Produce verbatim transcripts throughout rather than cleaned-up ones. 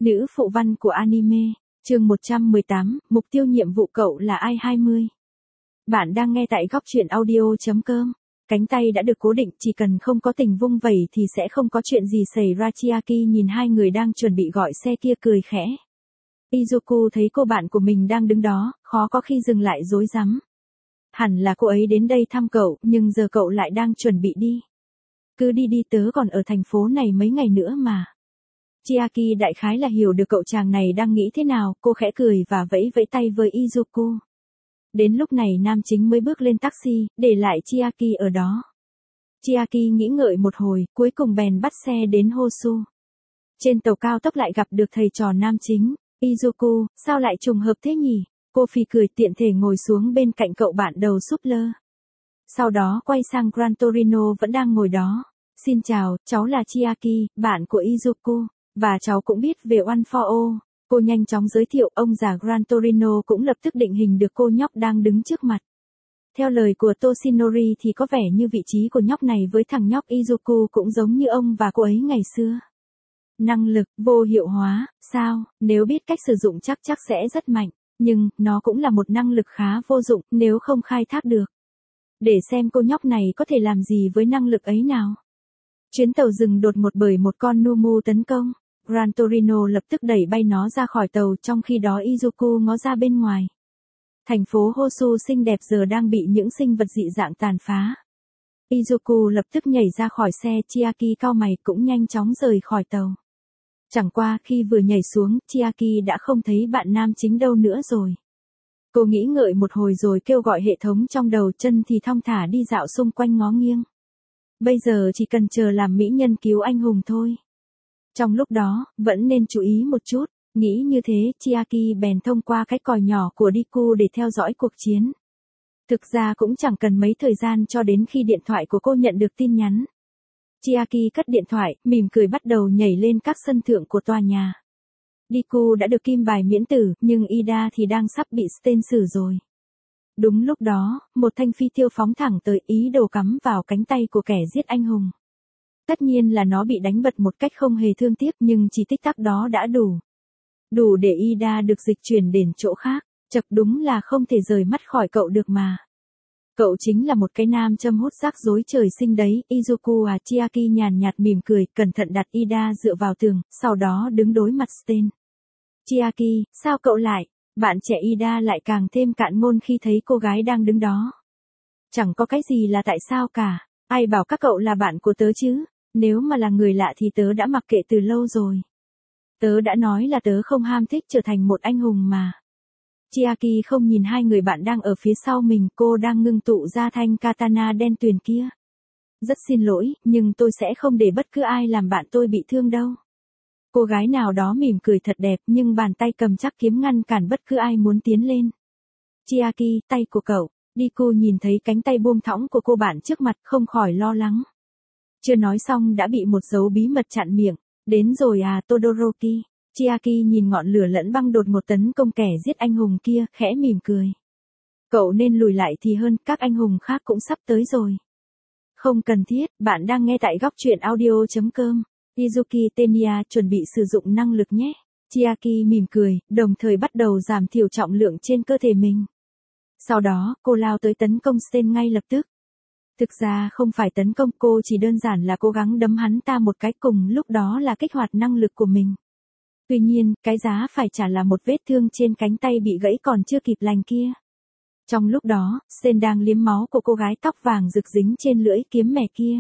Nữ phụ văn của anime, chương một trăm mười tám, mục tiêu nhiệm vụ cậu là ai hai mươi. Bạn đang nghe tại góc truyện audio.com. Cánh tay đã được cố định, chỉ cần không có tình vung vẩy thì sẽ không có chuyện gì xảy ra. Chiaki nhìn hai người đang chuẩn bị gọi xe kia cười khẽ. Izuku thấy cô bạn của mình đang đứng đó, khó có khi dừng lại rối rắm. Hẳn là cô ấy đến đây thăm cậu, nhưng giờ cậu lại đang chuẩn bị đi. Cứ đi đi, tớ còn ở thành phố này mấy ngày nữa mà. Chiaki đại khái là hiểu được cậu chàng này đang nghĩ thế nào, cô khẽ cười và vẫy vẫy tay với Izuku. Đến lúc này nam chính mới bước lên taxi, để lại Chiaki ở đó. Chiaki nghĩ ngợi một hồi, cuối cùng bèn bắt xe đến Hosu. Trên tàu cao tốc lại gặp được thầy trò nam chính, Izuku, sao lại trùng hợp thế nhỉ? Cô phì cười tiện thể ngồi xuống bên cạnh cậu bạn đầu súp lơ. Sau đó quay sang Gran Torino vẫn đang ngồi đó. Xin chào, cháu là Chiaki, bạn của Izuku, và cháu cũng biết về One for All. Cô nhanh chóng giới thiệu, ông già Gran Torino cũng lập tức định hình được cô nhóc đang đứng trước mặt. Theo lời của Toshinori thì có vẻ như vị trí của nhóc này với thằng nhóc Izuku cũng giống như ông và cô ấy ngày xưa. Năng lực, vô hiệu hóa, sao, nếu biết cách sử dụng chắc chắc sẽ rất mạnh, nhưng, nó cũng là một năng lực khá vô dụng nếu không khai thác được. Để xem cô nhóc này có thể làm gì với năng lực ấy nào. Chuyến tàu dừng đột ngột bởi một con Numu tấn công. Gran Torino lập tức đẩy bay nó ra khỏi tàu, trong khi đó Izuku ngó ra bên ngoài. Thành phố Hosu xinh đẹp giờ đang bị những sinh vật dị dạng tàn phá. Izuku lập tức nhảy ra khỏi xe, Chiaki cau mày cũng nhanh chóng rời khỏi tàu. Chẳng qua khi vừa nhảy xuống, Chiaki đã không thấy bạn nam chính đâu nữa rồi. Cô nghĩ ngợi một hồi rồi kêu gọi hệ thống trong đầu, chân thì thong thả đi dạo xung quanh ngó nghiêng. Bây giờ chỉ cần chờ làm mỹ nhân cứu anh hùng thôi. Trong lúc đó, vẫn nên chú ý một chút, nghĩ như thế, Chiaki bèn thông qua cái còi nhỏ của Deku để theo dõi cuộc chiến. Thực ra cũng chẳng cần mấy thời gian cho đến khi điện thoại của cô nhận được tin nhắn. Chiaki cất điện thoại, mỉm cười bắt đầu nhảy lên các sân thượng của tòa nhà. Deku đã được kim bài miễn tử, nhưng Ida thì đang sắp bị Stain xử rồi. Đúng lúc đó, một thanh phi tiêu phóng thẳng tới, ý đồ cắm vào cánh tay của kẻ giết anh hùng. Tất nhiên là nó bị đánh bật một cách không hề thương tiếc, nhưng chỉ tích tắc đó đã đủ. Đủ để Ida được dịch chuyển đến chỗ khác, chật đúng là không thể rời mắt khỏi cậu được mà. Cậu chính là một cái nam châm hút rác rối trời sinh đấy, Izuku à. Chiaki nhàn nhạt mỉm cười, cẩn thận đặt Ida dựa vào tường, sau đó đứng đối mặt Stain. Chiaki, sao cậu lại? Bạn trẻ Ida lại càng thêm cạn ngôn khi thấy cô gái đang đứng đó. Chẳng có cái gì là tại sao cả, ai bảo các cậu là bạn của tớ chứ? Nếu mà là người lạ thì tớ đã mặc kệ từ lâu rồi. Tớ đã nói là tớ không ham thích trở thành một anh hùng mà. Chiaki không nhìn hai người bạn đang ở phía sau mình, cô đang ngưng tụ ra thanh katana đen tuyền kia. Rất xin lỗi, nhưng tôi sẽ không để bất cứ ai làm bạn tôi bị thương đâu. Cô gái nào đó mỉm cười thật đẹp, nhưng bàn tay cầm chắc kiếm ngăn cản bất cứ ai muốn tiến lên. Chiaki, tay của cậu. Deku nhìn thấy cánh tay buông thõng của cô bạn trước mặt, không khỏi lo lắng. Chưa nói xong đã bị một dấu bí mật chặn miệng. Đến rồi à Todoroki. Chiaki nhìn ngọn lửa lẫn băng đột ngột tấn công kẻ giết anh hùng kia, khẽ mỉm cười. Cậu nên lùi lại thì hơn, các anh hùng khác cũng sắp tới rồi. Không cần thiết, bạn đang nghe tại góc truyện audio.com. Izuki Tenya chuẩn bị sử dụng năng lực nhé. Chiaki mỉm cười, đồng thời bắt đầu giảm thiểu trọng lượng trên cơ thể mình. Sau đó, cô lao tới tấn công Stain ngay lập tức. Thực ra không phải tấn công, cô chỉ đơn giản là cố gắng đấm hắn ta một cái, cùng lúc đó là kích hoạt năng lực của mình. Tuy nhiên, cái giá phải trả là một vết thương trên cánh tay bị gãy còn chưa kịp lành kia. Trong lúc đó, Stain đang liếm máu của cô gái tóc vàng rực dính trên lưỡi kiếm mẻ kia.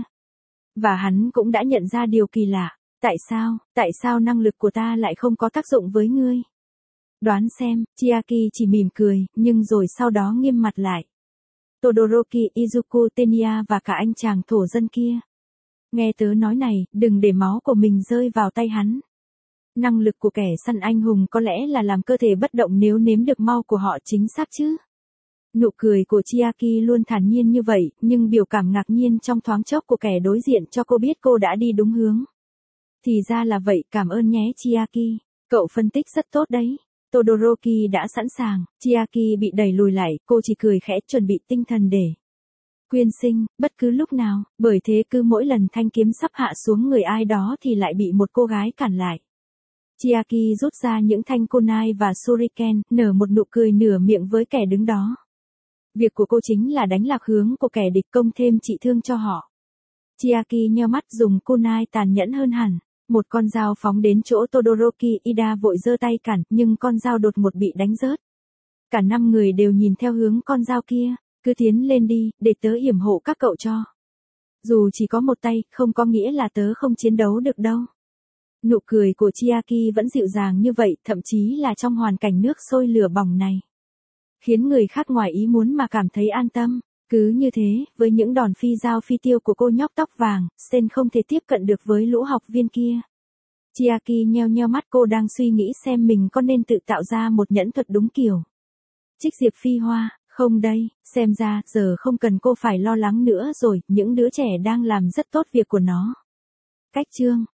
Và hắn cũng đã nhận ra điều kỳ lạ. Tại sao, tại sao năng lực của ta lại không có tác dụng với ngươi? Đoán xem, Chiaki chỉ mỉm cười, nhưng rồi sau đó nghiêm mặt lại. Todoroki, Izuku Tenya và cả anh chàng thổ dân kia. Nghe tớ nói này, đừng để máu của mình rơi vào tay hắn. Năng lực của kẻ săn anh hùng có lẽ là làm cơ thể bất động nếu nếm được mau của họ chính xác chứ. Nụ cười của Chiaki luôn thản nhiên như vậy, nhưng biểu cảm ngạc nhiên trong thoáng chốc của kẻ đối diện cho cô biết cô đã đi đúng hướng. Thì ra là vậy, cảm ơn nhé Chiaki. Cậu phân tích rất tốt đấy. Todoroki đã sẵn sàng, Chiaki bị đẩy lùi lại, cô chỉ cười khẽ chuẩn bị tinh thần để quyên sinh, bất cứ lúc nào, bởi thế cứ mỗi lần thanh kiếm sắp hạ xuống người ai đó thì lại bị một cô gái cản lại. Chiaki rút ra những thanh kunai và shuriken, nở một nụ cười nửa miệng với kẻ đứng đó. Việc của cô chính là đánh lạc hướng của kẻ địch, công thêm trị thương cho họ. Chiaki nheo mắt dùng kunai tàn nhẫn hơn hẳn. Một con dao phóng đến chỗ Todoroki Ida vội giơ tay cản, nhưng con dao đột ngột bị đánh rớt. Cả năm người đều nhìn theo hướng con dao kia. Cứ tiến lên đi, để tớ yểm hộ các cậu cho. Dù chỉ có một tay, không có nghĩa là tớ không chiến đấu được đâu. Nụ cười của Chiaki vẫn dịu dàng như vậy, thậm chí là trong hoàn cảnh nước sôi lửa bỏng này. Khiến người khác ngoài ý muốn mà cảm thấy an tâm. Cứ như thế, với những đòn phi dao phi tiêu của cô nhóc tóc vàng, Sen không thể tiếp cận được với lũ học viên kia. Chiaki nheo nheo mắt, cô đang suy nghĩ xem mình có nên tự tạo ra một nhẫn thuật đúng kiểu. Trích diệp phi hoa, không đây, xem ra giờ không cần cô phải lo lắng nữa rồi, những đứa trẻ đang làm rất tốt việc của nó. Cách chương